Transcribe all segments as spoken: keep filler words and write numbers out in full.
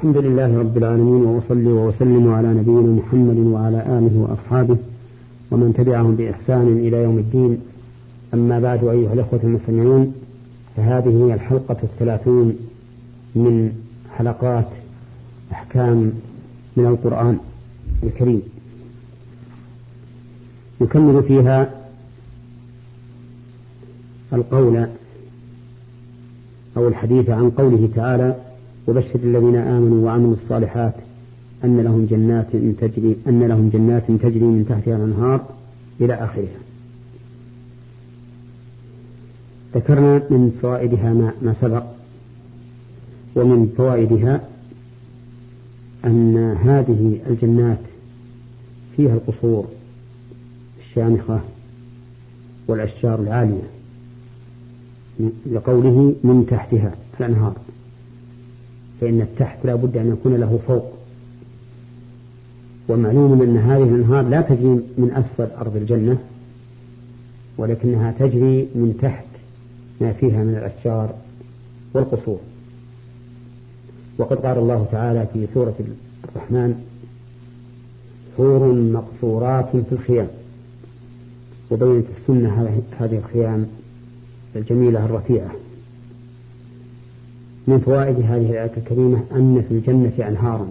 الحمد لله رب العالمين، وأصلي وأسلم على نبينا محمد وعلى آله وأصحابه ومن تبعهم بإحسان إلى يوم الدين. أما بعد، أيها الأخوة المستمعون، فهذه هي الحلقة الثلاثون من حلقات أحكام من القرآن الكريم، يكمل فيها القول أو الحديث عن قوله تعالى: وبشر الذين آمنوا وعملوا الصالحات أن لهم جنات تجري أن لهم جنات تجري من تحتها الأنهار إلى آخرها. ذكرنا من فوائدها ما, ما سبق، ومن فوائدها أن هذه الجنات فيها القصور الشامخة والأشجار العالية، لقوله من تحتها الأنهار، فإن التحت لا بد أن يكون له فوق. ومعلوم أن هذه الأنهار لا تجري من أسفل أرض الجنة، ولكنها تجري من تحت ما فيها من الأشجار والقصور. وقد قال الله تعالى في سورة الرحمن: حور مقصورات في الخيام. وبينت السنة هذه الخيام الجميلة الرفيعة. من فوائد هذه الآية الكريمة أن في الجنة أنهارا،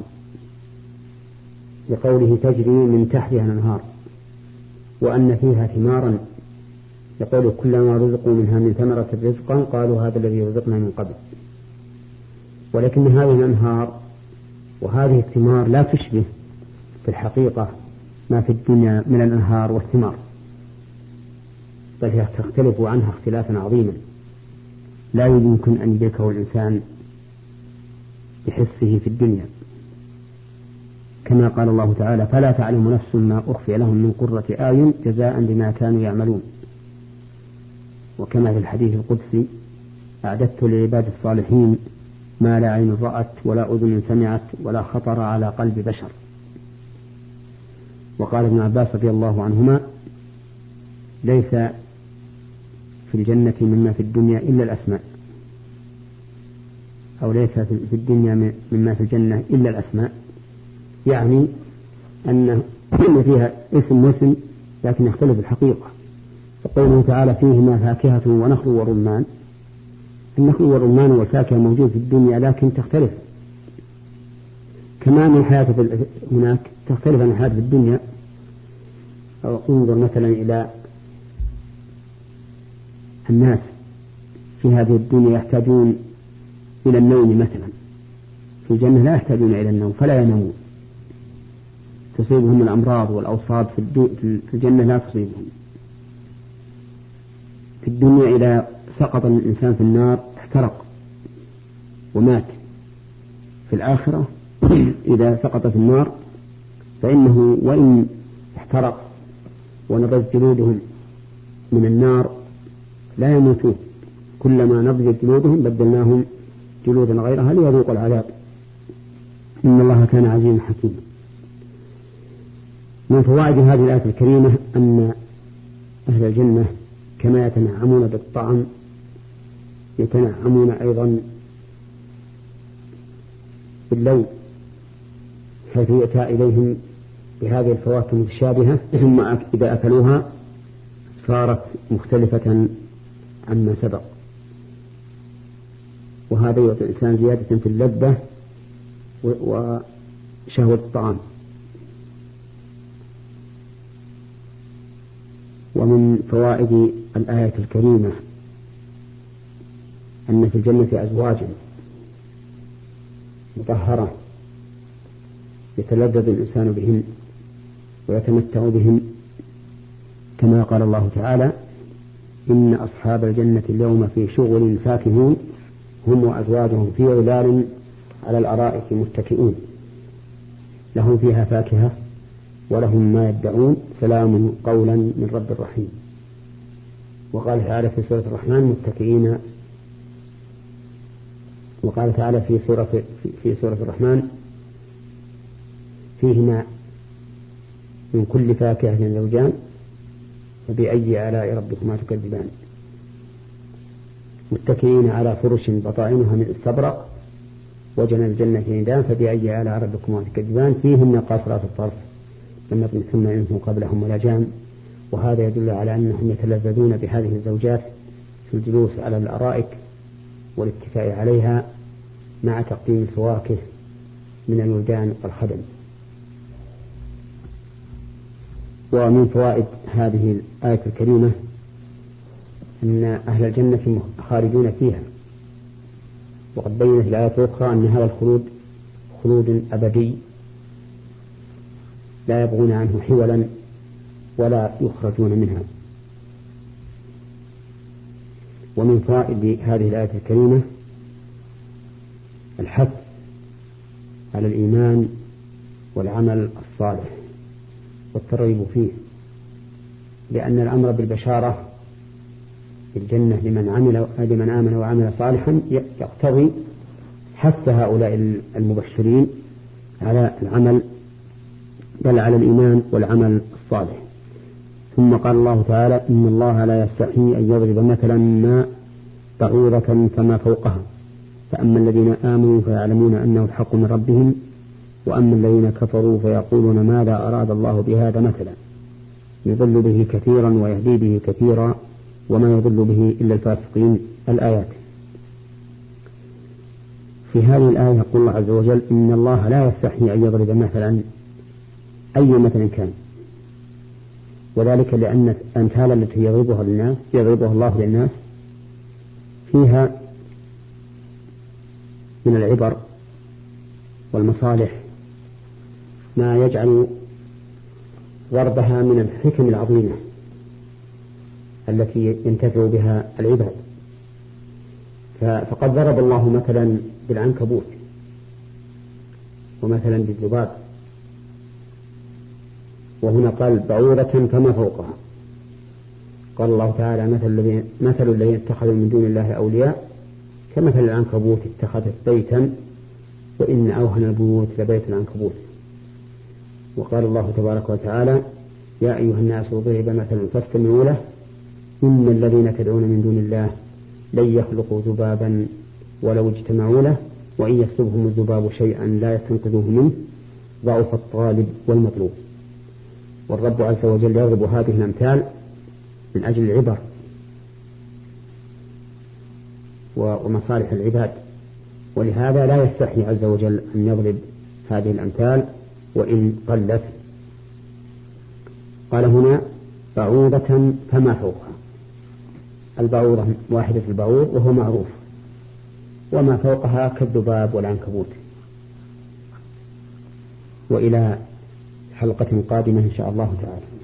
لقوله تجري من تحتها الأنهار، وأن فيها ثمارا، يقول: كلما رزقوا منها من ثمرة رزقا قالوا هذا الذي رزقنا من قبل. ولكن هذه الأنهار وهذه الثمار لا تشبه في الحقيقة ما في الدنيا من الأنهار والثمار، بل هي تختلف عنها اختلافا عظيما لا يمكن أن يدركه الإنسان بحسه في الدنيا، كما قال الله تعالى: فلا تعلم نفس ما أخفي لهم من قرة أعين جزاء بما كانوا يعملون. وكما في الحديث القدسي: أعددت لعباد الصالحين ما لا عين رأت ولا أذن سمعت ولا خطر على قلب بشر. وقال ابن عباس رضي الله عنهما: ليس في الجنة مما في الدنيا إلا الأسماء، أو ليس في الدنيا مما في الجنة إلا الأسماء، يعني أن فيها اسم واسم لكن يختلف الحقيقة. فقوله تعالى: فيهما فاكهة ونخل ورمان، النخل والرمان والفاكهة موجود في الدنيا لكن تختلف، كما أن الحياة هناك تختلف عن الحياة في الدنيا. أو انظر مثلا إلى الناس في هذه الدنيا يحتاجون إلى النوم مثلا، في الجنة لا يحتاجون إلى النوم فلا ينامون، تصيبهم الأمراض والأوصاب في الجنة لا تصيبهم. في الدنيا إذا سقط الإنسان في النار احترق ومات. في الآخرة إذا سقط في النار فإنه وإن احترق ونضجت جلودهم من النار لا يموتون، كلما نضجت جلودهم بدلناهم جلودا غيرها ليذوقوا العذاب، إن الله كان عزيزا حكيما. من فوائد هذه الآية الكريمة أن أهل الجنة كما يتنعمون بالطعام يتنعمون أيضا باللون، حيث يؤتى إليهم بهذه الفواكه المتشابهة، ثم إذا أكلوها صارت مختلفة عما سبق، وهذا يعطي الإنسان زيادة في اللذة وشهوة الطعام. ومن فوائد الآية الكريمة أن في الجنة أزواجا مطهرة يتلذذ الإنسان بهن ويتمتع بهن، كما قال الله تعالى: إن أصحاب الجنة اليوم في شغل فاكهون هم وأزواجهم في ظلال على الأرائك متكئون لهم فيها فاكهة ولهم ما يدعون سلام قولا من رب رحيم. وقال تعالى في سورة الرحمن: متكئين. وقال تعالى في سورة في سورة الرحمن: فيهما من كل فاكهة زوجان فبأي آلاء ربكما تكذبان. متكئين على فرش بطائنها من استبرق وجنى الجنة ندان فبأي آلاء ربكما تكذبان فيهن قاصرات الطرف لم يطمثن إنس قبلهم ولا جان. وهذا يدل على أنهم يتلذذون بهذه الزوجات في الجلوس على الأرائك والاتكاء عليها مع تقديم الفواكه من الولدان والخدم. ومن فوائد هذه الآية الكريمة أن أهل الجنة خالدون فيها، وقد بينت الآية الأخرى أن هذا الخلود خلود أبدي لا يبغون عنه حولا ولا يخرجون منها. ومن فوائد هذه الآية الكريمة الحث على الإيمان والعمل الصالح والترغيب فيه، لأن الأمر بالبشارة بالجنة لمن عمل لمن آمن وعمل صالحا يقتضي حث هؤلاء المبشرين على العمل بل على الإيمان والعمل الصالح. ثم قال الله تعالى إن الله لا يستحي أن يضرب مثلا ما بعوضة فما فوقها فأما الذين آمنوا فيعلمون أنه الحق من ربهم وأما الذين كفروا فيقولون ماذا أراد الله بهذا مثلا يضل به كثيرا ويهدي به كثيرا وما يضل به إلا الفاسقين. الآيات. في هذه الآية يقول الله عز وجل إن الله لا يستحي أن يضرب مثلا أي مثل كان، وذلك لأن الأمثال التي يضربها للناس يضربها الله للناس فيها من العبر والمصالح ما يجعل ضربها من الحكم العظيمة التي ينتفع بها العباد. فقد ضرب الله مثلا بالعنكبوت ومثلا بالذباب، وهنا قال بعوضة فما فوقها. قال الله تعالى مثل, مثل الذين اتخذوا من دون الله أولياء كمثل العنكبوت اتخذت بيتا وإن أوهن البيوت لبيت العنكبوت. وقال الله تبارك وتعالى يا أيها الناس ضرب مثل فاستمعوا له إن الذين تدعون من دون الله لن يخلقوا ذبابا ولو اجتمعوا له وإن يسلبهم الذباب شيئا لا يستنقذوه منه ضعف الطالب والمطلوب. والرب عز وجل يضرب هذه الأمثال من أجل العبر ومصالح العباد، ولهذا لا يستحي عز وجل أن يضرب هذه الأمثال وإن قلت. قال هنا بعوضة فما فوقها. البعوضة واحدة البعوض وهو معروف، وما فوقها كالذباب والعنكبوت. وإلى حلقة قادمة إن شاء الله تعالى.